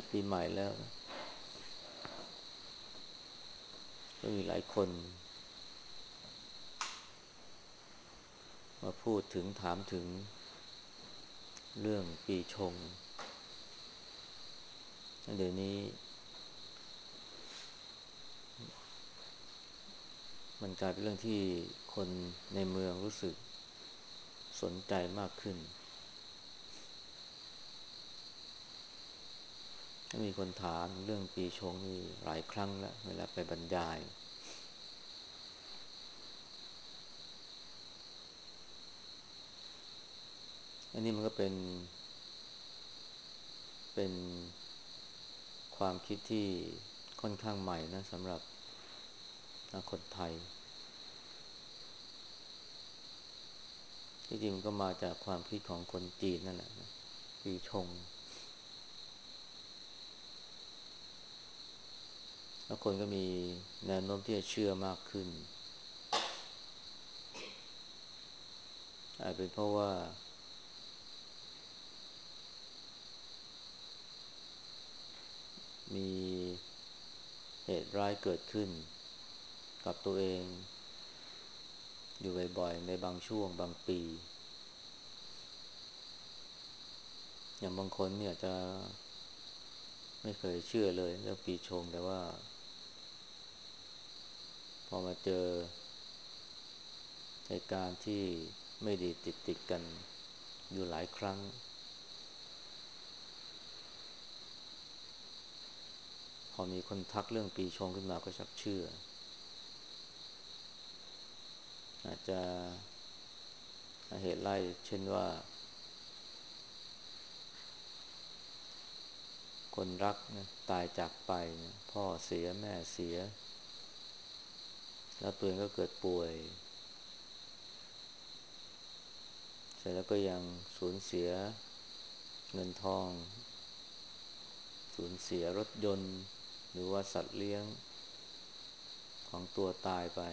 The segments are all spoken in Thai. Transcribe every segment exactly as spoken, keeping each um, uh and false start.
ปีใหม่แล้วก็มีหลายคนมาพูดถึงถามถึงเรื่องปีชงเดี๋ยวนี้มันกลายเป็นเรื่องที่คนในเมืองรู้สึกสนใจมากขึ้นมีคนถามเรื่องปีชงนี่หลายครั้งแล้วเวลาไปบรรยายอันนี้มันก็เป็นเป็นความคิดที่ค่อนข้างใหม่นะสำหรับคนไทยที่จริงมันก็มาจากความคิดของคนจีนนั่นแหละนะปีชงแล้วคนก็มีแนวโน้มที่จะเชื่อมากขึ้นอาจเป็นเพราะว่ามีเหตุร้ายเกิดขึ้นกับตัวเองอยู่บ่อยๆในบางช่วงบางปีอย่างบางคนเนี่ยจะไม่เคยเชื่อเลยเรื่องปีชงแต่ว่าพอมาเจอเหตุการณ์ที่ไม่ดีติดๆกันอยู่หลายครั้งพอมีคนทักเรื่องปีชงขึ้นมาก็ชักเชื่ออาจจะเหตุไล่เช่นว่าคนรักนะตายจากไปนะพ่อเสียแม่เสียแล้วตัวเองก็เกิดป่วยเสร็จแล้วก็ยังสูญเสียเงินทองสูญเสียรถยนต์หรือว่าสัตว์เลี้ยงของตัวตายไป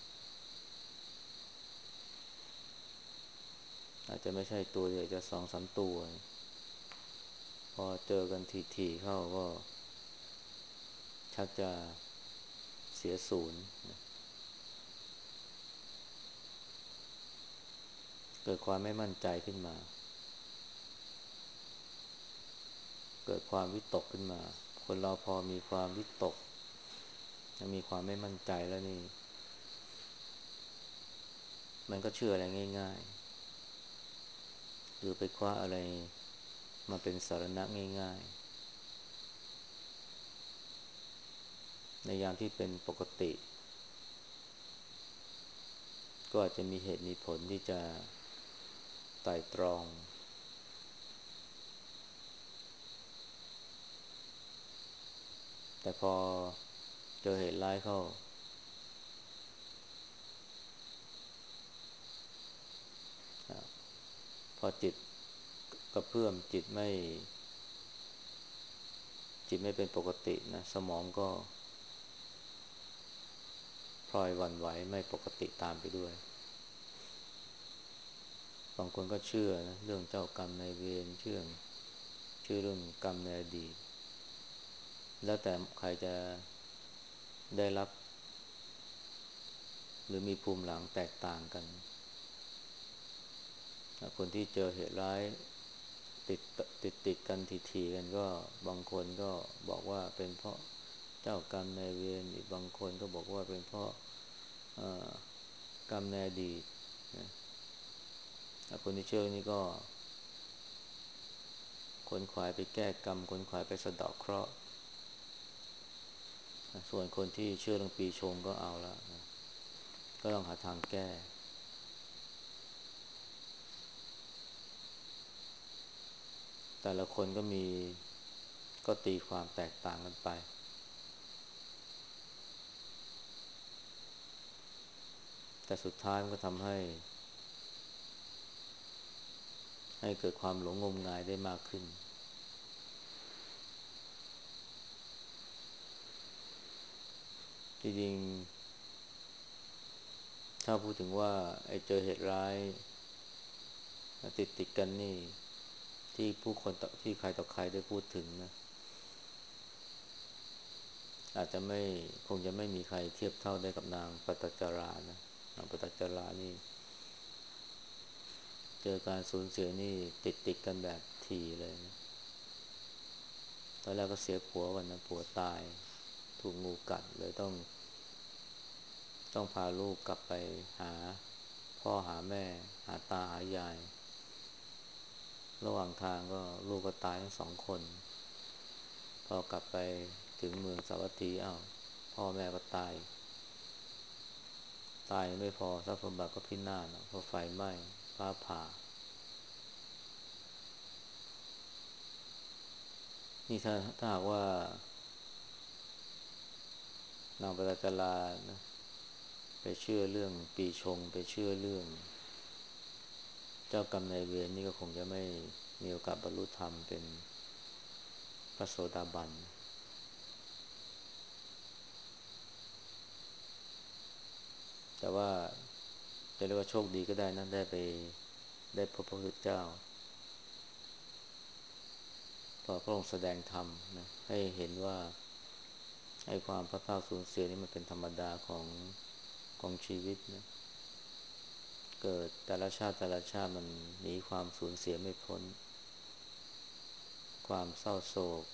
อาจจะไม่ใช่ตัวเดียวจะสองสามตัวพอเจอกันทีๆเข้าก็ชักจะเสียศูนย์เกิดความไม่มั่นใจขึ้นมาเกิดความวิตกขึ้นมาคนเราพอมีความวิตกมีความไม่มั่นใจแล้วนี่มันก็เชื่ออะไรง่ายๆหรือไปคว้าอะไรมาเป็นสรณะง่ายๆในยามที่เป็นปกติก็อาจจะมีเหตุมีผลที่จะไตร่ตรองแต่พอเจอเหตุร้ายเข้าพอจิตกระเพื่อมจิตไม่จิตไม่เป็นปกตินะสมองก็พลอยหวั่นไหวไม่ปกติตามไปด้วยบางคนก็เชื่อนะเรื่องเจ้ากรรมนายเวรเชื่อเชื่อเรื่องกรรมในอดีตแล้วแต่ใครจะได้รับหรือมีภูมิหลังแตกต่างกันคนที่เจอเหตุร้ายติดติดติดกันทีๆกันก็บางคนก็บอกว่าเป็นเพราะเจ้ากรรมนายเวรอีกบางคนก็บอกว่าเป็นเพราะกรรมในอดีตนะคนที่เชื่อนี่ก็ขวนขวายไปแก้กรรมขวนขวายไปสะเดาะเคราะห์ส่วนคนที่เชื่อเรื่องปีชงก็เอาละนะก็ต้องหาทางแก้แต่ละคนก็มีก็ตีความแตกต่างกันไปแต่สุดท้ายมันก็ทำให้ให้เกิดความหลงงมงายได้มากขึ้นจริงๆถ้าพูดถึงว่าไอ้เจอเหตุร้ายติดติดกันนี่ที่ผู้คนที่ใครต่อใครได้พูดถึงนะอาจจะไม่คงจะไม่มีใครเทียบเท่าได้กับนางปตัจจารานะนางปตัจจารานี่เจอการสูญเสียนี่ติดติดกันแบบทีเลยนะตอนแรกก็เสียผัวก่อนนะผัวตายถูกงูกัดเลยต้องต้องพาลูกกลับไปหาพ่อหาแม่หาตาหายายระหว่างทางก็ลูกก็ตายทั้งสองคนพอกลับไปถึงเมืองสาวัตถีอ้าวพ่อแม่ก็ตายตายไม่พอทรัพย์สมบัติก็พินาศเพราะไฟไหม้ฟ้าผ่านี่ถ้าถ้าหากว่านางปตจจารานะไปเชื่อเรื่องปีชงไปเชื่อเรื่องเจ้ากรรมนายเวรนี่ก็คงจะไม่มีโอกาสบรรลุธรรมเป็นพระโสดาบันแต่ว่าจะเรียกว่าโชคดีก็ได้นะได้ไปได้พบพระพุทธเจ้าพอพระองค์แสดงธรรมนะให้เห็นว่าไอ้ความพลาดพลาดสูญเสียนี่มันเป็นธรรมดาของของชีวิตนะเกิดแต่ละชาติแต่ละชาติมันหนีความสูญเสียไม่พ้นความเศร้าโศก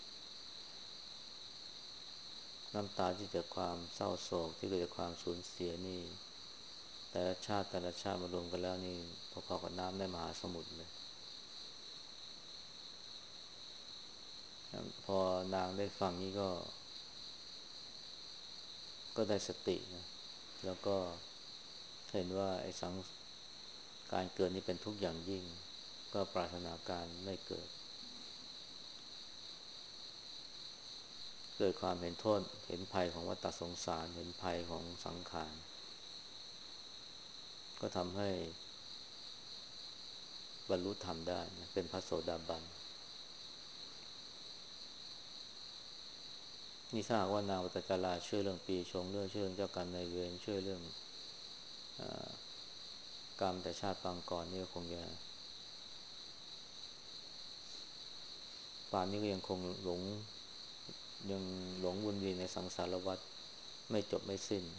น้ำตาที่เกิดความเศร้าโศกที่เกิดจากความสูญเสียนี่แต่ละชาติแต่ละชาติมารวมกันแล้วนี่พอๆกับน้ำในมหาสมุทรเลยพอนางได้ฟังนี้ก็ก็ได้สตินะแล้วก็เห็นว่าไอ้สังการเกิดนี่เป็นทุกข์อย่างยิ่งก็ปรารถนาการไม่เกิดเกิดความเห็นโทษเห็นภัยของวัฏสงสารเห็นภัยของสังขารก็ทำให้บรรลุธรรมได้นะเป็นพระโสดาบันนี่ถ้าหากว่านางวัตจาราเชื่อเรื่องปีชงเรื่องเชื่อเรื่องเจ้ากรรมนายเวรเชื่อเรื่องกรรมแต่ชาติปางก่อนนี่ก็คงจะป่านนี้ก็ยังคงหลงยังหลงวนเวียนในสังสารวัฏไม่จบไม่สิ้น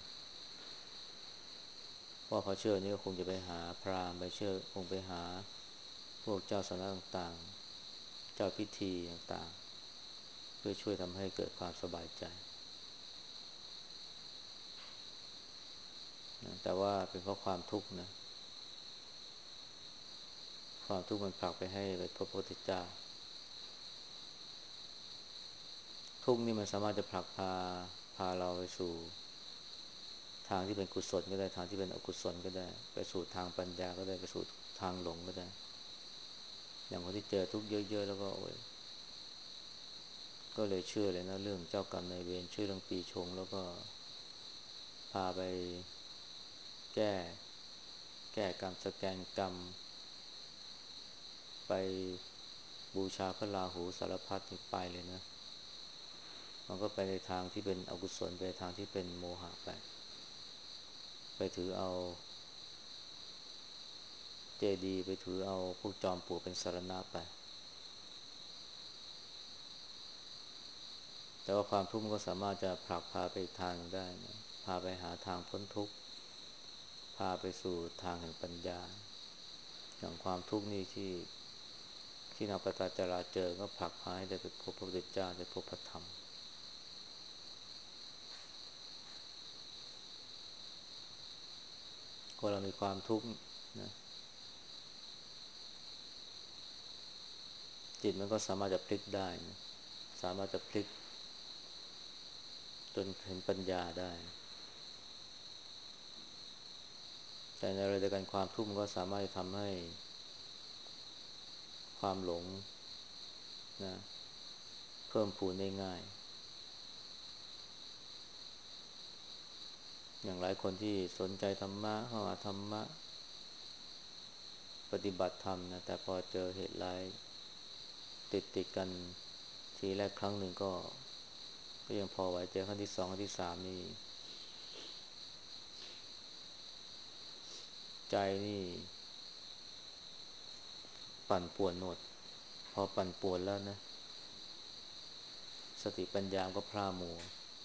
เพราะเขาเชื่อนี่ก็คงจะไปหาพราหมณ์ไปเชื่อคงไปหาพวกเจ้าสำนักต่างๆเจ้าพิธีต่างๆเพื่อช่วยทำให้เกิดความสบายใจนะแต่ว่าเป็นเพราะความทุกข์นะความทุกข์มันผลักไปให้ไปพบพระพุทธเจ้าทุกข์นี่มันสามารถจะผลักพาพาเราไปสู่ทางที่เป็นกุศลก็ได้ทางที่เป็นอกุศลก็ได้ไปสู่ทางปัญญาก็ได้ไปสู่ทางหลงก็ได้อย่างคนที่เจอทุกข์เยอะๆแล้วก็โอ้ยก็เลยเชื่อเลยนะเรื่องเจ้ากรรมนายเวรเชื่อเรื่องปีชงแล้วก็พาไปแก้แก้กรรมสแกนกรรมไปบูชาพระราหูสารพัดนี่ไปเลยนะมันก็ไปในทางที่เป็นอกุศลไปทางที่เป็นโมหะไปไปถือเอาเจดีย์ไปถือเอาพวกจอมปลวกเป็นสรณะไปแต่ว่าความทุกข์มันก็สามารถจะผลักพาไปอีกทางได้นะพาไปหาทางพ้นทุกข์พาไปสู่ทางแห่งปัญญาอย่างความทุกข์นี่ที่ที่นางปตจจาราเจอก็ผลักพาให้ได้ไปพบพระพุทธเจ้าได้พบพระธรรมพอเรามีความทุกข์นะจิตมันก็สามารถจะพลิกได้นะสามารถจะพลิกจนเห็นปัญญาได้แต่ในอะไรเดียวกันความทุกข์มันก็สามารถจะทำให้ความหลงนะเพิ่มพูนได้ง่ายอย่างหลายคนที่สนใจธรรมะเข้ามาธรรมะปฏิบัติธรรมนะแต่พอเจอเหตุร้ายติดติดกันทีแรกครั้งหนึ่งก็ก็ยังพอไหวเจอครั้งที่สองครั้งที่สามนี่ใจนี่ปั่นป่วนหมดพอปั่นป่วนแล้วนะสติปัญญาก็พร่ามัว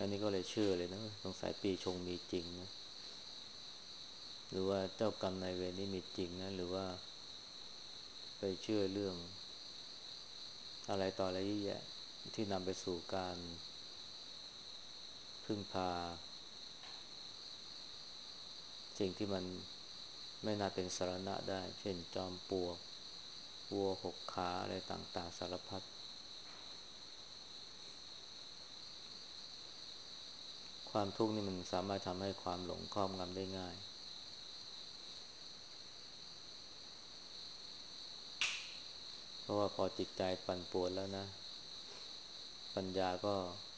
อันนี้ก็เลยเชื่อเลยนะสงสัยปีชงมีจริงนะหรือว่าเจ้ากรรมนายเวรนี่มีจริงนะหรือว่าไปเชื่อเรื่องอะไรต่ออะไรเยอะแยะที่นำไปสู่การพึ่งพาสิ่งที่มันไม่น่าเป็นสาระได้เช่นจอมปลวกวัวหกขาอะไรต่างๆสารพัดความทุกข์นี่มันสามารถทำให้ความหลงครอบงำได้ง่ายเพราะว่าพอจิตใจปั่นป่วนแล้วนะปัญญาก็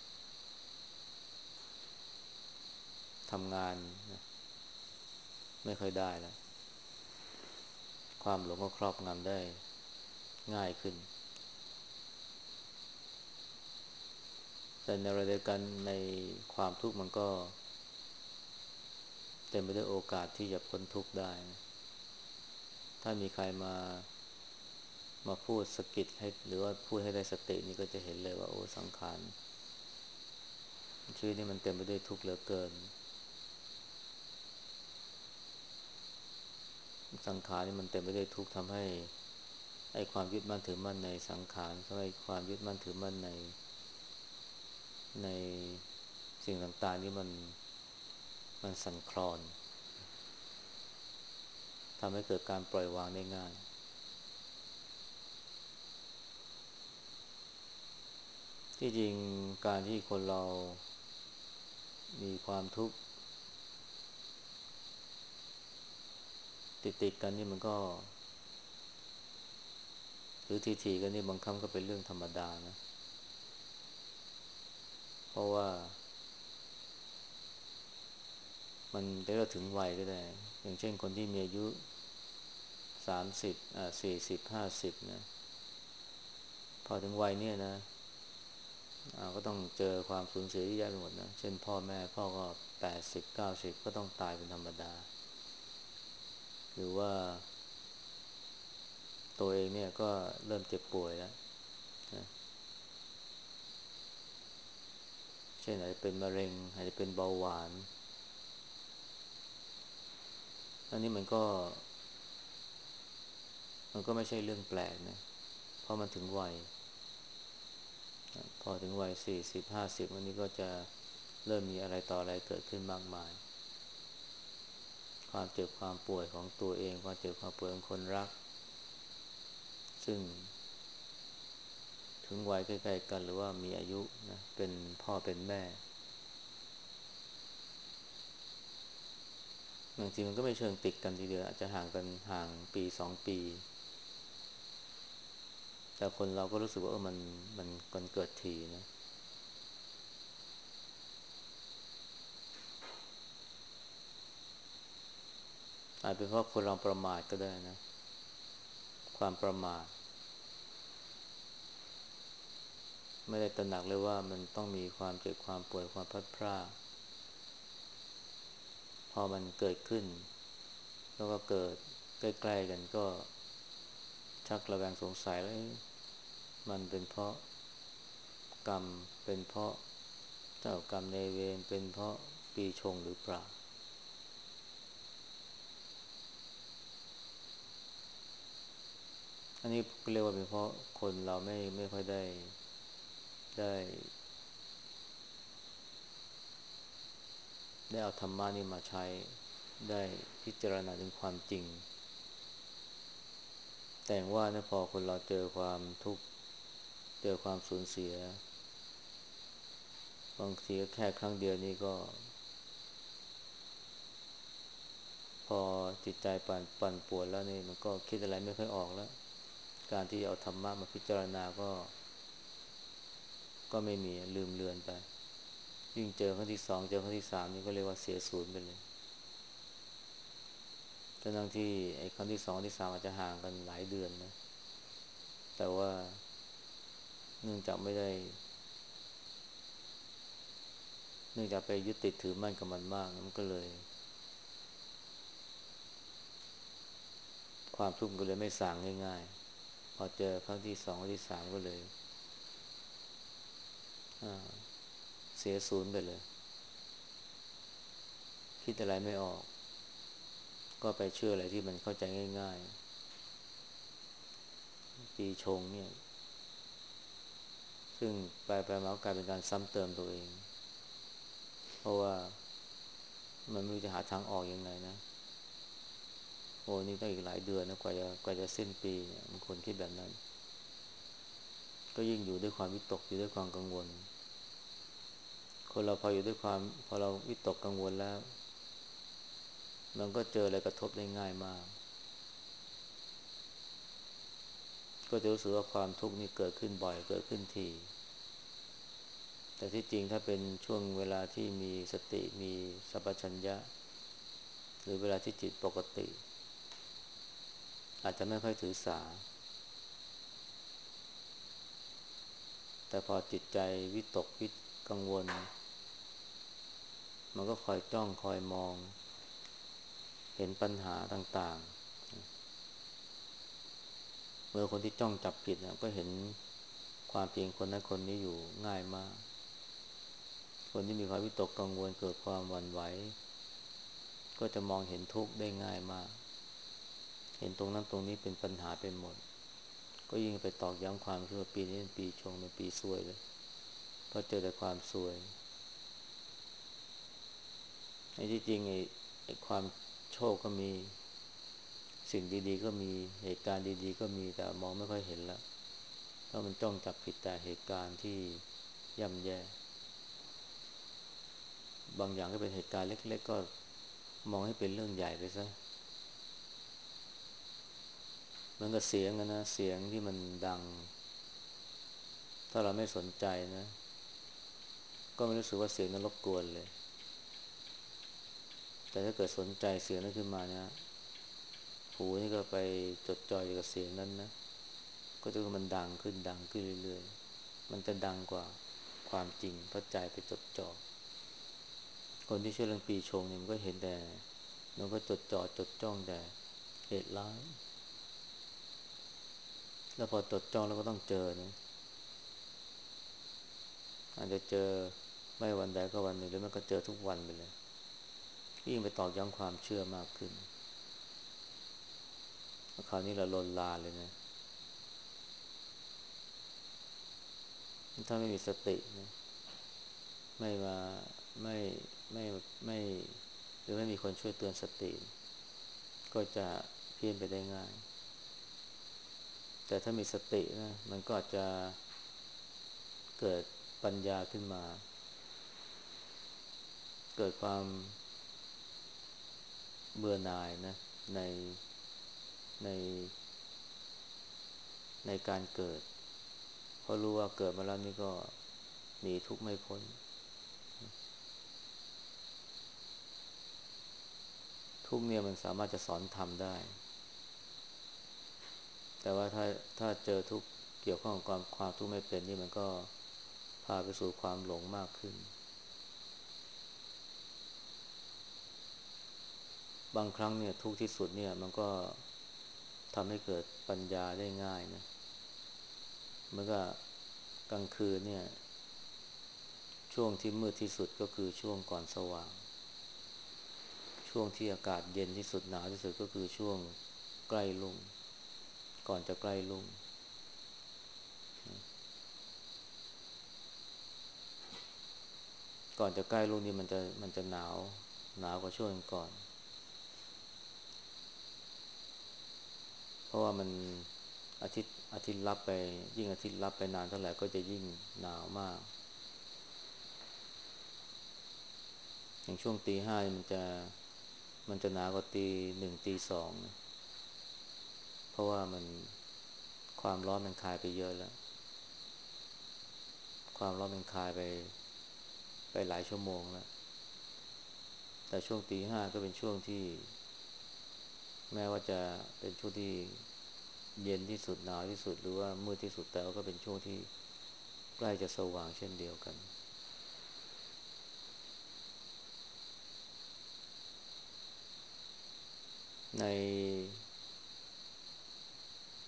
ทำงานนะไม่ค่อยได้แล้วความหลงก็ครอบงำได้ง่ายขึ้นแต่ในเวลาเดียวกันในความทุกข์มันก็เต็มไปด้วยโอกาสที่จะพ้นทุกข์ได้นะถ้ามีใครมามาพูดสะกิดให้หรือว่าพูดให้ได้สตินี่ก็จะเห็นเลยว่าโอ้สังขารชีวิตนี่มันเต็มไปด้วยทุกข์เหลือเกินสังขารนี่มันเต็มไปด้วยทุกข์ทำให้ไอ้ความยึดมั่นถือมั่นในสังขารทำให้ความยึดมั่นถือมั่นในในสิ่งต่างๆนี่มันมันสั่นคลอนทำให้เกิดการปล่อยวางได้ง่ายที่จริงการที่คนเรามีความทุกข์ติดๆกันนี่มันก็หรือทีๆกันนี่บางครั้งก็เป็นเรื่องธรรมดานะเพราะว่ามันได้เราถึงวัยก็ได้อย่างเช่นคนที่มีอายุสามสิบอ่าสี่สิบห้าสิบนะพอถึงวัยเนี้ยนะอ่าก็ต้องเจอความสูญเสียที่แย่ไปหมดนะเช่นพ่อแม่พ่อก็แปดสิบเก้าสิบก็ต้องตายเป็นธรรมดาหรือว่าตัวเองเนี่ยก็เริ่มเจ็บป่วยแล้วนะเช่นอาจจะเป็นมะเร็งอาจจะเป็นเบาหวานอันนี้มันก็มันก็ไม่ใช่เรื่องแปลกนะเพราะมันถึงวัยพอถึงวัยสี่สิบห้าสิบวันนี้ก็จะเริ่มมีอะไรต่ออะไรเกิดขึ้นมากมายความเจ็บความป่วยของตัวเองความเจ็บความป่วยของคนรักซึ่งถึงวัยใกล้ๆกันหรือว่ามีอายุนะเป็นพ่อเป็นแม่บางทีมันก็ไม่เชิงติดกันทีเดียวอาจจะห่างกันห่างปีสองปีแต่คนเราก็รู้สึกว่าเออมันมันมันเกิดทีนะอาจเป็นเพราะคนเราประมาทก็ได้นะความประมาทไม่ได้ตระหนักเลยว่ามันต้องมีความเจ็บความป่วยความพลัดพรากพอมันเกิดขึ้นแล้วก็เกิดใกล้ๆกันก็ชักระแวงสงสัยแล้วมันเป็นเพราะกรรมเป็นเพราะเจ้ากรรมนายเวรเป็นเพราะปีชงหรือเปล่าอันนี้เรียกว่าเป็นเพราะคนเราไม่ไม่ค่อยได้ได้ได้เอาธรรมะนี่มาใช้ได้พิจารณาถึงความจริงแต่ว่านะพอคนเราเจอความทุกข์เจอความสูญเสียบางทีก็แค่ครั้งเดียวนี่ก็พอจิตใจปั่นปั่นป่วนแล้วนี่มันก็คิดอะไรไม่ค่อยออกแล้วการที่เอาธรรมะมาพิจารณาก็ก็ไม่มีลืมเลือนไปยิ่งเจอครั้งที่สองเจอครั้งที่สามนี่ก็เรียกว่าเสียศูนย์ไปเลยทั้งที่ไอ้ครั้งที่สองที่สามอาจจะห่างกันหลายเดือนนะแต่ว่าเนื่องจากไม่ได้เนื่องจากไปยึดติดถือมั่นกับมันมากมันก็เลยความทุกข์ก็เลยไม่สางง่ายๆพอเจอครั้งที่สองครั้งที่สามก็เลยอ่าสียศูนย์ไปเลยคิดอะไรไม่ออกก็ไปเชื่ออะไรที่มันเข้าใจง่ายๆปีชงเนี่ยซึ่งไปไปมากลายเป็นการซ้ำเติมตัวเองเพราะว่ามันไม่รู้จะหาทางออกยังไงนะโอ้นี่ต้องอีกหลายเดือนนะกว่าจะกว่าจะสิ้นปีเนี่ยบางคนคิดแบบนั้นก็ยิ่งอยู่ด้วยความวิตกอยู่ด้วยความกังวลคนเราพออยู่ด้วยความพอเราวิตกกังวลแล้วมันก็เจออะไรกระทบได้ง่ายมากก็จะรู้สึกว่าความทุกข์นี่เกิดขึ้นบ่อยเกิดขึ้นทีแต่ที่จริงถ้าเป็นช่วงเวลาที่มีสติมีสัพพัญญะหรือเวลาที่จิตปกติอาจจะไม่ค่อยถือสาแต่พอจิตใจวิตกวิกังวลมันก็คอยจ้องคอยมองเห็นปัญหาต่างๆเมื่อคนที่จ้องจับผิดนะก็เห็นความจริงคนนั้นคนนี้อยู่ง่ายมากคนที่มีความวิตกกังวลเกิดความหวั่นไหวก็จะมองเห็นทุกข์ได้ง่ายมากเห็นตรงนั้นตรงนี้เป็นปัญหาไปหมดก็ยิ่งไปตอกย้ำความเชื่อปีนี้เป็นปีชงเป็นปีซวยเลยเพราะเจอแต่ความซวยไอ้ที่จริงไอ้ไอ้ความโชคก็มีสิ่งดีๆก็มีเหตุการณ์ดีๆก็มีแต่มองไม่ค่อยเห็นแล้วเพราะมันจ้องจับผิดแต่เหตุการณ์ที่ย่ำแย่บางอย่างก็เป็นเหตุการณ์เล็กๆก็มองให้เป็นเรื่องใหญ่ไปซะเหมือนกับเสียงนะเสียงที่มันดังถ้าเราไม่สนใจนะก็ไม่รู้สึกว่าเสียงนั้นรบกวนเลยแต่ถ้าเกิดสนใจเสียงนั้นขึ้นมาเนี่ยหูนี่ก็ไปจดจ่ออยู่กับเสียงนั้นนะก็จะมันดังขึ้นดังขึ้นเรื่อยๆมันจะดังกว่าความจริงเพราะใจไปจดจ่อคนที่เชื่อเรื่องปีชงเนี่ยมันก็เห็นแต่มันก็จดจ่อจดจ้องแต่เหตุร้ายแล้วพอจดจ้องแล้วก็ต้องเจอนะอาจจะเจอไม่วันใดก็วันหนึ่งหรือมันก็เจอทุกวันไปเลยยิ่งไปตอกย้ำความเชื่อมากขึ้นคราวนี้เราลนลานเลยนะถ้าไม่มีสตินะไม่มาไม่ไม่ไม่หรือไม่มีคนช่วยเตือนสติก็จะเพี้ยนไปได้ง่ายแต่ถ้ามีสตินะมันก็อาจจะเกิดปัญญาขึ้นมาเกิดความเบื่อหน่ายนะในในในการเกิดเพราะรู้ว่าเกิดมาแล้วนี่ก็หนีทุกข์ไม่พ้นทุกข์เนี่ยมันสามารถจะสอนธรรมได้แต่ว่าถ้าถ้าเจอทุกข์เกี่ยวข้องกับความความทุกข์ไม่เป็นนี่มันก็พาไปสู่ความหลงมากขึ้นบางครั้งเนี่ยทุกข์ที่สุดเนี่ยมันก็ทำให้เกิดปัญญาได้ง่ายนะเมื่อกลางคืนเนี่ยช่วงที่มืดที่สุดก็คือช่วงก่อนสว่างช่วงที่อากาศเย็นที่สุดหนาวที่สุดก็คือช่วงใกล้รุ่งก่อนจะใกล้รุ่งก่อนจะใกล้รุ่งนี่มันจะมันจะหนาวหนาวกว่าช่วงก่อนเพราะว่ามันอาทิตย์อาทิตย์ลับไปยิ่งอาทิตย์ลับไปนานเท่าไหร่ก็จะยิ่งหนาวมากอย่างช่วงตีห้ามันจะมันจะหนาวกว่าตีหนึ่งตีสองนะเพราะว่ามันความร้อนมันคายไปเยอะแล้วความร้อนมันคายไปไปหลายชั่วโมงแล้วแต่ช่วงตีห้าก็เป็นช่วงที่แม้ว่าจะเป็นช่วงที่เย็นที่สุดหนาวที่สุดหรือว่ามืดที่สุดแต่ว่าก็เป็นช่วงที่ใกล้จะสว่างเช่นเดียวกันใน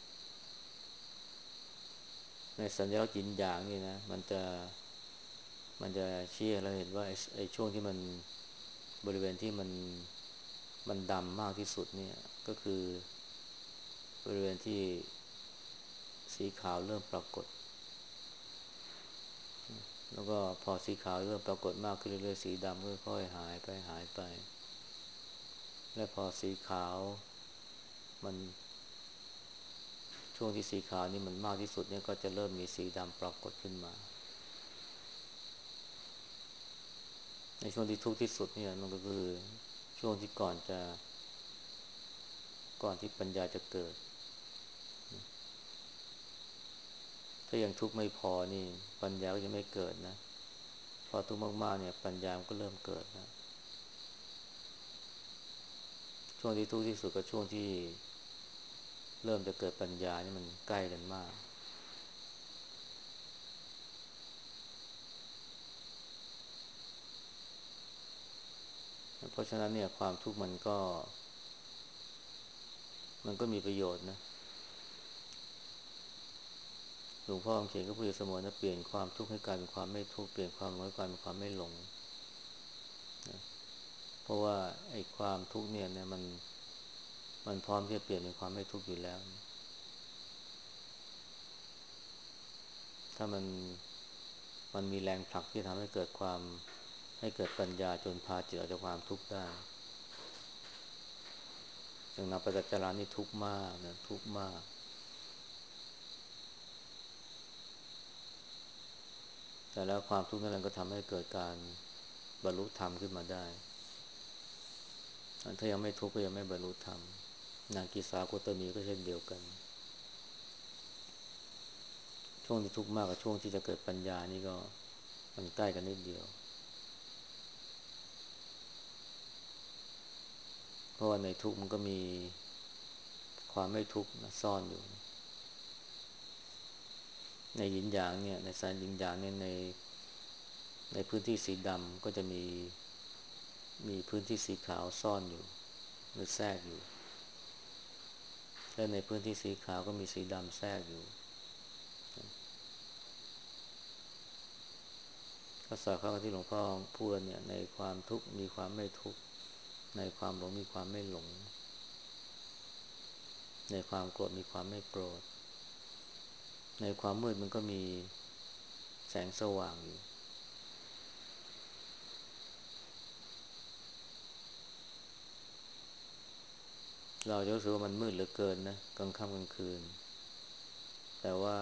ในสัญลักษณ์หยินหยางนี่นะมันจะมันจะชี้ให้เราเห็นว่าไอ้ไอ้ช่วงที่มันบริเวณที่มันมันดำมากที่สุดเนี่ยก็คือบริเวณที่สีขาวเริ่มปรากฏแล้วก็พอสีขาวเริ่มปรากฏมากขึ้นเรื่อยๆสีดำก็ค่อยๆหายไปหายไปและพอสีขาวมันช่วงที่สีขาวนี่มันมากที่สุดเนี่ยก็จะเริ่มมีสีดำปรากฏขึ้นมาในช่วงที่ทุกข์ที่สุดเนี่ยมันก็คือช่วงที่ก่อนจะก่อนที่ปัญญาจะเกิดถ้ายังทุกข์ไม่พอนี่ปัญญาก็จะไม่เกิดนะพอทุกข์มากๆเนี่ยปัญญามันก็เริ่มเกิดนะช่วงที่ทุกข์ที่สุดกับช่วงที่เริ่มจะเกิดปัญญานี่มันใกล้กันมากเพราะฉะนั้นเนี่ยความทุกข์มันก็มันก็มีประโยชน์นะหลวงพ่อคำเขียนก็พูดเสมอนะเปลี่ยนความทุกข์ให้กลายเป็นความไม่ทุกข์เปลี่ยนความหลงให้กลายเป็นความไม่หลงนะเพราะว่าไอ้ความทุกข์เนี่ยเนี่ยมันมันพร้อมที่จะเปลี่ยนเป็นความไม่ทุกข์อยู่แล้วถ้ามันมันมีแรงผลักที่ทำให้เกิดความให้เกิดปัญญาจนพาจิตออกจากความทุกข์ได้อย่างนักปฏิจจารานี่ทุกข์มากนะทุกข์มากแต่แล้วความทุกข์นั้นก็ทำให้เกิดการบรรลุธรรมขึ้นมาได้ถ้ายังไม่ทุกข์ก็ยังไม่บรรลุธรรมนางกีสาโคตมีก็เช่นเดียวกันช่วงที่ทุกข์มากกับช่วงที่จะเกิดปัญญานี่ก็มันใกล้กันนิดเดียวเพราะว่าในทุกข์มันก็มีความไม่ทุกข์ซ่อนอยู่ในหยินหยางเนี่ยในสายหยินหยางเนี่ยในในพื้นที่สีดำก็จะมีมีพื้นที่สีขาวซ่อนอยู่หรือแทรกอยู่และในพื้นที่สีขาวก็มีสีดำแทรกอยู่ก็สอดเข้ากับที่หลวงพ่อพูดเนี่ยในความทุกข์มีความไม่ทุกข์ในความหลงมีความไม่หลงในความโกรธมีความไม่โกรธในความมืดมันก็มีแสงสว่างอยู่เราจะรู้สึกว่ามันมืดเหลือเกินนะกลางค่ำกลางคืนแต่ว่า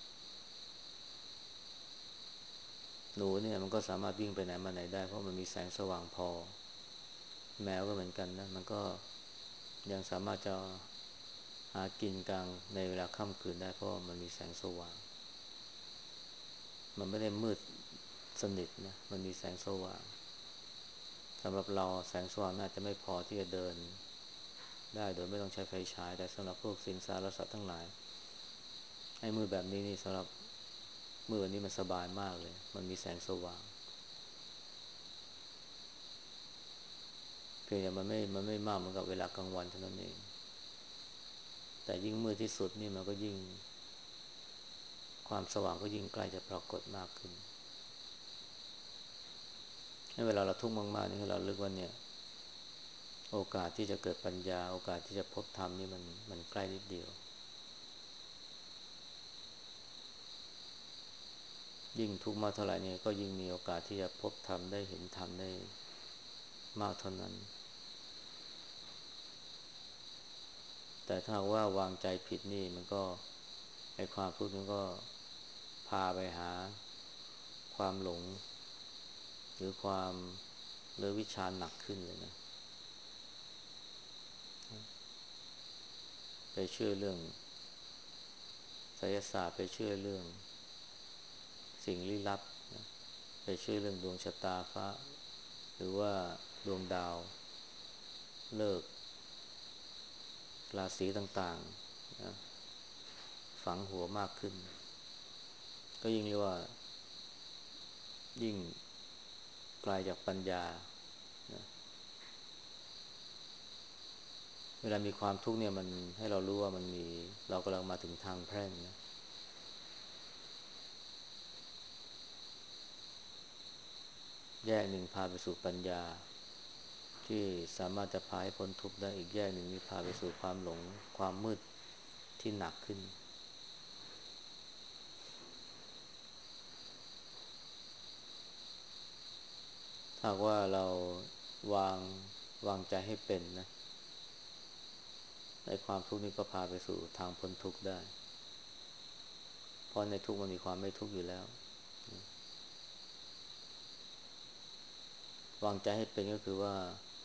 หนูเนี่ยมันก็สามารถวิ่งไปไหนมาไหนได้เพราะมันมีแสงสว่างพอแมวก็เหมือนกันนะมันก็ยังสามารถจะหากินกลางในเวลาค่ำคืนได้เพราะมันมีแสงสว่างมันไม่ได้มืดสนิทนะมันมีแสงสว่างสำหรับเราแสงสว่างน่าจะไม่พอที่จะเดินได้โดยไม่ต้องใช้ไฟฉายแต่สำหรับพวกสิงสารสัตว์ทั้งหลายไอ้มืดแบบนี้นี่สำหรับมืดแบบนี้มันสบายมากเลยมันมีแสงสว่างเพียงแต่มันไม่มันไม่มากเหมือนกับเวลากลางวันเท่านั้นเองแต่ยิ่งมืดที่สุดนี่มันก็ยิ่งความสว่างก็ยิ่งใกล้จะปรากฏมากขึ้นให้เวลาเราทุกข์มากๆนี่ให้เราลึกว่าเนี่ยโอกาสที่จะเกิดปัญญาโอกาสที่จะพบธรรมนี่มันมันใกล้นิดเดียวยิ่งทุกข์มากเท่าไหร่เนี่ยก็ยิ่งมีโอกาสที่จะพบธรรมได้เห็นธรรมได้มากเท่านั้นแต่ถ้าว่าวางใจผิดนี่มันก็ไอ้ความทุกข์มันก็พาไปหาความหลงหรือความหรือวิชาหนักขึ้นเลยนะไปเชื่อเรื่องไสยศาสตร์ไปเชื่อเรื่องสิ่งลี้ลับนะไปเชื่อเรื่องดวงชะตาฟ้าหรือว่าดวงดาวเลิกราศีต่างๆนะฝังหัวมากขึ้นก็ยิ่งเรียกว่ายิ่งไกลจากปัญญานะเวลามีความทุกข์เนี่ยมันให้เรารู้ว่ามันมีเรากำลังมาถึงทางแพร่งนะแยกหนึ่งพาไปสู่ปัญญาที่สามารถจะพาให้พ้นทุกข์ได้อีกแยกหนึ่งนี่พาไปสู่ความหลงความมืดที่หนักขึ้นหากว่าเราวางวางใจให้เป็นนะในความทุกข์นี้ก็พาไปสู่ทางพ้นทุกข์ได้เพราะในทุกข์มันมีความไม่ทุกข์อยู่แล้ววางใจให้เป็นก็คือว่า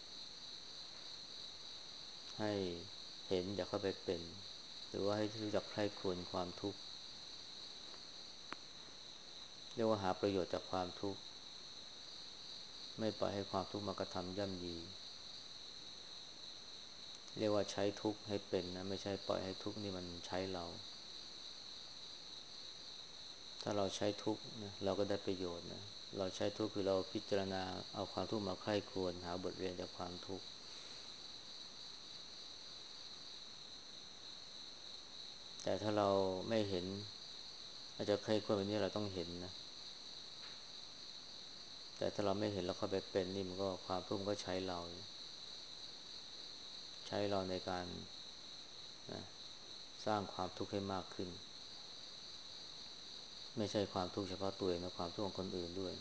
ให้เห็นอย่าเข้าไปเป็นหรือว่าให้รู้จักใคร่ครวญความทุกข์เรียกว่าหาประโยชน์จากความทุกข์ไม่ปล่อยให้ความทุกข์มากระทำย่ำยีเรียกว่าใช้ทุกข์ให้เป็นนะไม่ใช่ปล่อยให้ทุกข์นี่มันใช้เราถ้าเราใช้ทุกข์นะเราก็ได้ประโยชน์นะเราใช้ทุกข์คือเราพิจารณาเอาความทุกข์มาใคร่ครวญหาบทเรียนจากความทุกข์แต่ถ้าเราไม่เห็นอาจจะใคร่ครวญแบบนี้เราต้องเห็นนะแต่ถ้าเราไม่เห็นแล้วเข้าไปเป็นนี่มันก็ความทุกข์มันก็ใช้เราใช้เราในการนะสร้างความทุกข์ให้มากขึ้นไม่ใช่ความทุกข์เฉพาะตัวเองนะความทุกข์ของคนอื่นด้วย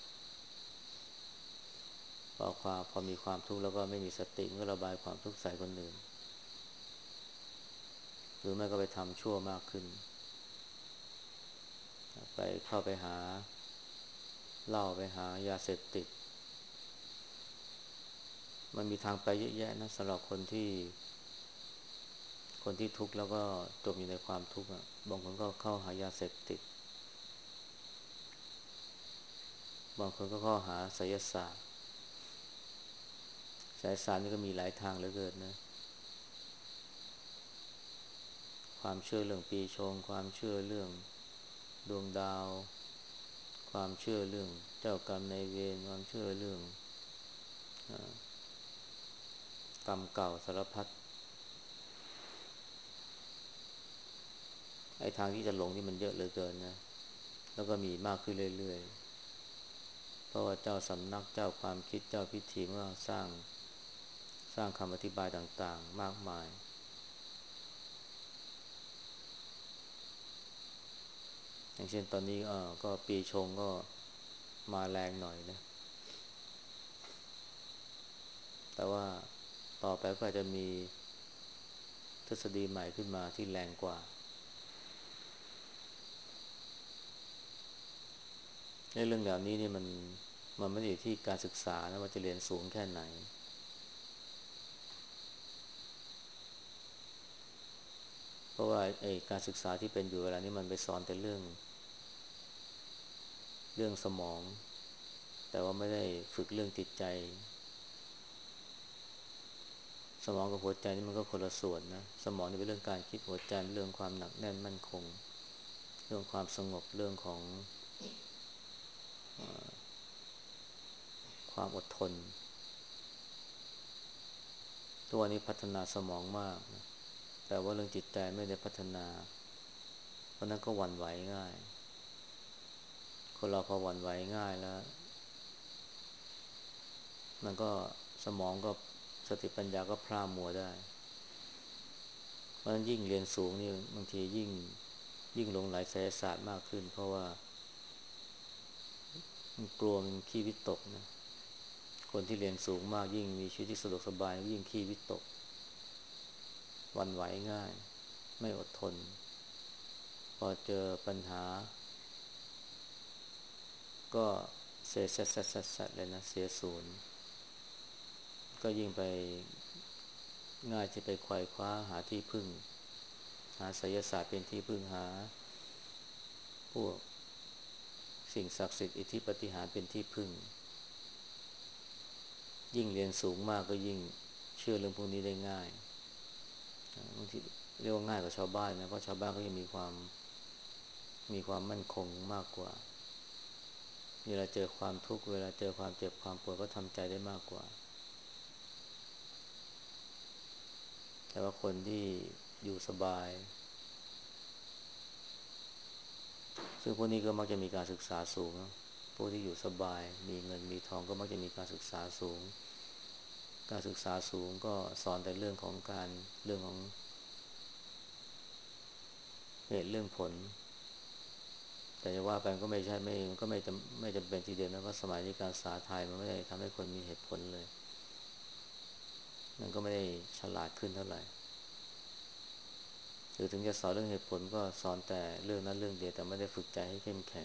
พอความพอมีความทุกข์แล้วก็ไม่มีสติก็ระบายความทุกข์ใส่คนอื่นหรือไม่ก็ไปทำชั่วมากขึ้นไปเข้าไปหาเหล้าไปหายาเสพติดมันมีทางไปเยอะแยะนะสำหรับคนที่คนที่ทุกข์แล้วก็จมอยู่ในความทุกข์อ่ะบางคนก็เข้าหายาเสพติดบางคนก็เข้าหาไสยศาสตร์ไสยศาสตร์นี่ก็มีหลายทางเหลือเกินนะความเชื่อเรื่องปีชงความเชื่อเรื่องดวงดาวความเชื่อเรื่องเจ้ากรรมนายเวรความเชื่อเรื่องกรรมเก่าสารพัดไอ้ทางที่จะหลงนี่มันเยอะเหลือเกินนะแล้วก็มีมากขึ้นเรื่อยๆเพราะว่าเจ้าสำนักเจ้าความคิดเจ้าพิธีก็สร้างสร้างคำอธิบายต่างๆมากมายอย่างเช่นตอนนี้เออก็ปีชงก็มาแรงหน่อยนะแต่ว่าต่อไปก็อาจจะมีทฤษฎีใหม่ขึ้นมาที่แรงกว่าในเรื่องแบบนี้นี่มันมันไม่ได้อยู่ที่การศึกษานะว่าจะเรียนสูงแค่ไหนเพราะว่าไอ้การศึกษาที่เป็นอยู่เวลานี้มันไปสอนแต่เรื่องเรื่องสมองแต่ว่าไม่ได้ฝึกเรื่องจิตใจสมองกับหัวใจนี่มันก็คนละส่วนนะสมองนี่เป็นเรื่องการคิดหัวใจเป็นเรื่องความหนักแน่นมั่นคงเรื่องความสงบเรื่องของความอดทนทุกวันนี้พัฒนาสมองมากนะแต่ว่าเรื่องจิตใจไม่ได้พัฒนาเพราะนั้นก็หวั่นไหวง่ายคนเราพอหวั่นไหวง่ายแล้วมันก็สมองก็สติปัญญาก็พร่ามัวได้เพราะฉะนั้นยิ่งเรียนสูงนี่บางทียิ่งยิ่งหลงไหลไสยศาสตร์มากขึ้นเพราะว่ามันกลัวมันขี้วิตกนะคนที่เรียนสูงมากยิ่งมีชีวิตที่สะดวกสบายยิ่งขี้วิตกหวั่นไหวง่ายไม่อดทนพอเจอปัญหาก็เสียเสร็จเสร็จเสร็จเลยนะเสียศูนย์ก็ยิ่งไปง่ายจะไปไขว่คว้าหาที่พึ่งหาไสยศาสตร์เป็นที่พึ่งหาพวกสิ่งศักดิ์สิทธิ์อิทธิปาฏิหาริย์เป็นที่พึ่งยิ่งเรียนสูงมากก็ยิ่งเชื่อเรื่องพวกนี้ได้ง่ายบางทีเรียกว่าง่ายกว่าชาวบ้านนะเพราะชาวบ้านก็ยังมีความมีความมั่นคงมากกว่าเวลาเจอความทุกข์เวลาเจอความเจ็บความปวดก็ทำใจได้มากกว่าแต่ว่าคนที่อยู่สบายซึ่งพวกนี้ก็มักจะมีการศึกษาสูงพวกที่อยู่สบายมีเงินมีทองก็มักจะมีการศึกษาสูงการศึกษาสูงก็สอนแต่เรื่องของการเรื่องของเหตุเรื่องผลแต่จะว่าไปก็ไม่ใช่ไม่ก็ไม่จำไม่จำเป็นทีเดียวนะว่าสมัยนี้การศึกษาไทยมันไม่ได้ทำให้คนมีเหตุผลเลยมันก็ไม่ได้ฉลาดขึ้นเท่าไหร่หรือถึงจะสอนเรื่องเหตุผลก็สอนแต่เรื่องนั้นเรื่องเดียวแต่ไม่ได้ฝึกใจให้เข้มแข็ง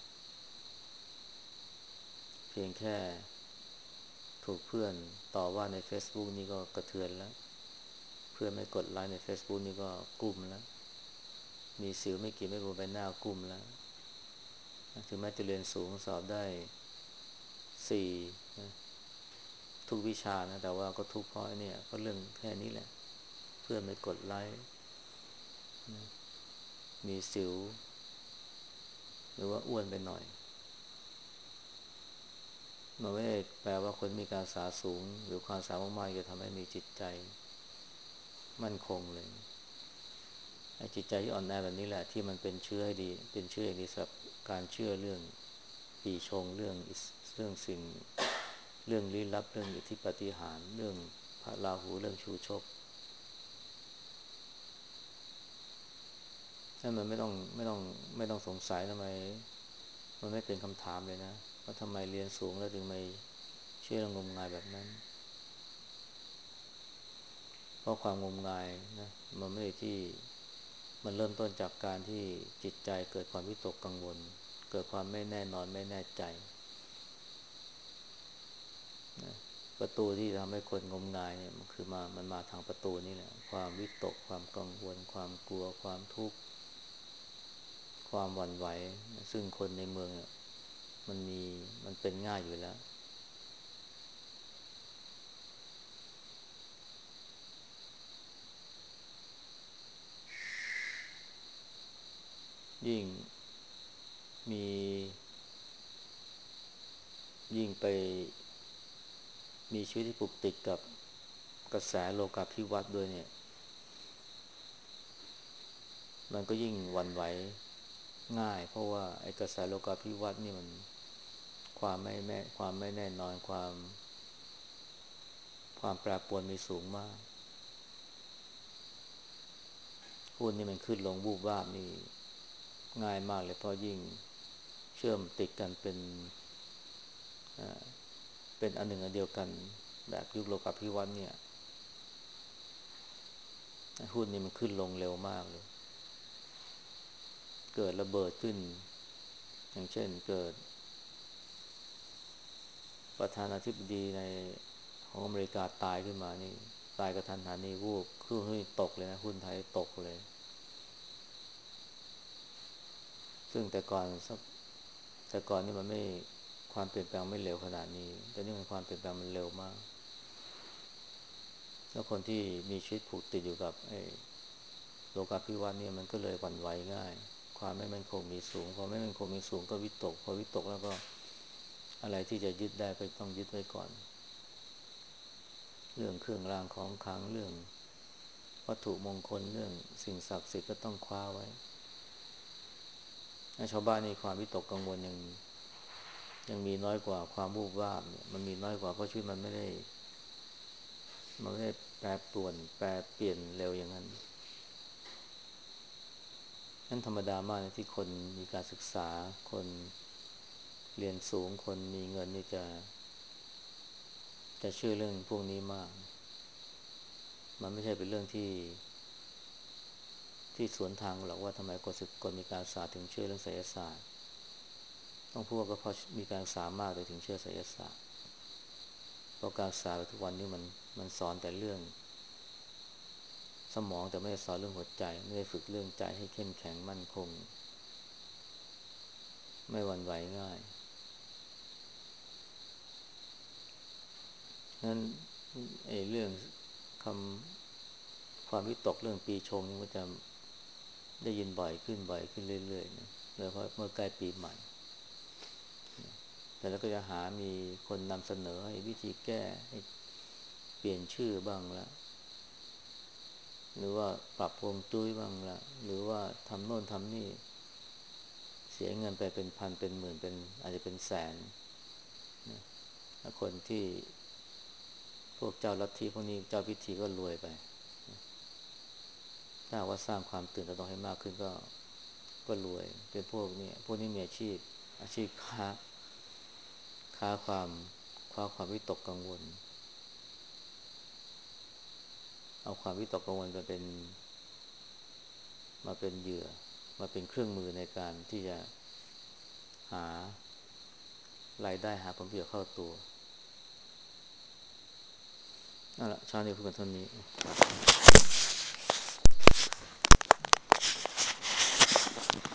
เพียงแค่ถูกเพื่อนต่อว่าใน Facebook นี่ก็กระเทือนแล้วเพื่อนไม่กดไลค์ใน Facebook นี่ก็กลุ้มแล้วมีสิวไม่กี่ไม่บนใบหน้ากลุ้มแล้วถึงแม้จะเรียนสูงสอบได้สี่นะทุกวิชานะแต่ว่าก็ทุกข์เพราะเนี่ยก็เรื่องแค่นี้แหละเพื่อนไม่กดไลค์มีสิวหรือว่าอ้วนไปหน่อยมันไม่ได้แปลว่าคนมีการศึกษาสูงหรือความสามารถมากๆจะทำให้มีจิตใจมั่นคงเลยไอ้จิตใจที่อ่อนแอแบบนี้แหละที่มันเป็นเชื้อให้ดีเป็นเชื้ออย่างดีสำหรับการเชื่อเรื่องปีชงเรื่องเรื่องสิ่งเรื่องลี้ลับเรื่องอิทธิปาฏิหาริย์เรื่องพระราหูเรื่องชูชกนั่นมันไม่ต้องไม่ต้องไม่ต้องสงสัยทำไมมันไม่เป็นคำถามเลยนะว่าทำไมเรียนสูงแล้วถึงไม่เชื่อเรื่องงมงายแบบนั้นเพราะความงมงายนะมันไม่ได้ที่มันเริ่มต้นจากการที่จิตใจเกิดความวิตกกังวลเกิดความไม่แน่นอนไม่แน่ใจนะประตูที่ทำให้คนงมงายเนี่ยมันคือมามันมาทางประตูนี่แหละความวิตกความกังวลความกลัวความทุกข์ความหวั่นไหวซึ่งคนในเมืองเนี่ยมันมีมันเป็นง่ายอยู่แล้วยิ่งมียิ่งไปมีชีวิตที่ผูกติดกับกระแสโลกาภิวัตน์ด้วยเนี่ยมันก็ยิ่งหวั่นไหวง่ายเพราะว่าไอ้กระแสโลกาภิวัตน์นี่มันความไม่แม่ความไม่แน่นอนความความแปรปรวนมีสูงมากหุ้นนี่มันขึ้นลงวูบวาบนี่ง่ายมากเลยเพราะยิ่งเชื่อมติดกันเป็นเป็นอันหนึ่งอันเดียวกันแบบยุคโลกาภิวัตน์เนี่ยหุ้นนี่มันขึ้นลงเร็วมากเลยเกิดระเบิดขึ้นอย่างเช่นเกิดประธานาธิบดีในของอเมริกาตายขึ้นมานี่ตายกระทันหันนี่วูบคือหุ้นตกเลยนะหุ้นไทยตกเลยซึ่งแต่ก่อนสักแต่ก่อนนี่มันไม่ความเปลี่ยนแปลงไม่เร็วขนาดนี้แต่นี่มันความเปลี่ยนแปลงมันเร็วมากแล้วคนที่มีชีวิตผูกติดอยู่กับไอ้โลกาภิวัตน์เนี่ยมันก็เลยหวั่นไหวง่ายความไม่มั่นคงมีสูงพอไม่มั่นคงมีสูงก็วิตกพอวิตกแล้วก็อะไรที่จะยึดได้ก็ต้องยึดไว้ก่อนเรื่องเครื่องรางของขลังเรื่องวัตถุมงคลเรื่องสิ่งศักดิ์สิทธิ์ก็ต้องคว้าไว้ชาวบ้านนี่ความวิตกกังวลยังยังมีน้อยกว่าความวูบวาบเนี่ยมันมีน้อยกว่าเพราะชีวิตมันไม่ได้มันไม่ได้แปรปรวนแปรเปลี่ยนเร็วอย่างนั้นนั่นธรรมดามากนะที่คนมีการศึกษาคนเรียนสูงคนมีเงินนี่จะจะเชื่อเรื่องพวกนี้มากมันไม่ใช่เป็นเรื่องที่ที่สวนทางหรอกว่าทำไมคนศึกคนมีการศึกษาถึงเชื่อเรื่องไสยศาสตร์ต้องพูดว่าก็เพราะมีการศึกษามากเลยถึงเชื่อไสยศาสตร์เพราะการศึกษาทุกวันนี้มันมันสอนแต่เรื่องสมองแต่ไม่ได้สอนเรื่องหัวใจไม่ได้ฝึกเรื่องใจให้เข้มแข็งมั่นคงไม่หวั่นไหวง่ายนั้นไอ้เรื่องคำความวิตกเรื่องปีชงนี่มันจะได้ยินบ่อยขึ้นบ่อยขึ้นเรื่อยๆนะโดยเฉพาะเมื่อใกล้ปีใหม่แต่แล้วก็จะหามีคนนำเสนอให้วิธีแก้ให้เปลี่ยนชื่อบ้างละหรือว่าปรับฮวงจุ้ยบ้างละหรือว่าทำโน่นทำนี่เสียเงินไปเป็นพันเป็นหมื่นเป็นอาจจะเป็นแสนนะแล้วคนที่พวกเจ้าลัทธิพวกนี้เจ้าพิธีก็รวยไปนะถ้าว่าสร้างความตื่นตระหนกให้มากขึ้นก็ก็รวยเป็นพวกนี้พวกนี้มีอาชีพอาชีพค้าค้าความค้าความวิตกกังวลเอาความวิตกกังวลมาเป็นมาเป็นเหยื่อมาเป็นเครื่องมือในการที่จะหารายได้หาผลประโยชน์เข้าตัวเอาละเช้านี้พูดกันเท่านี้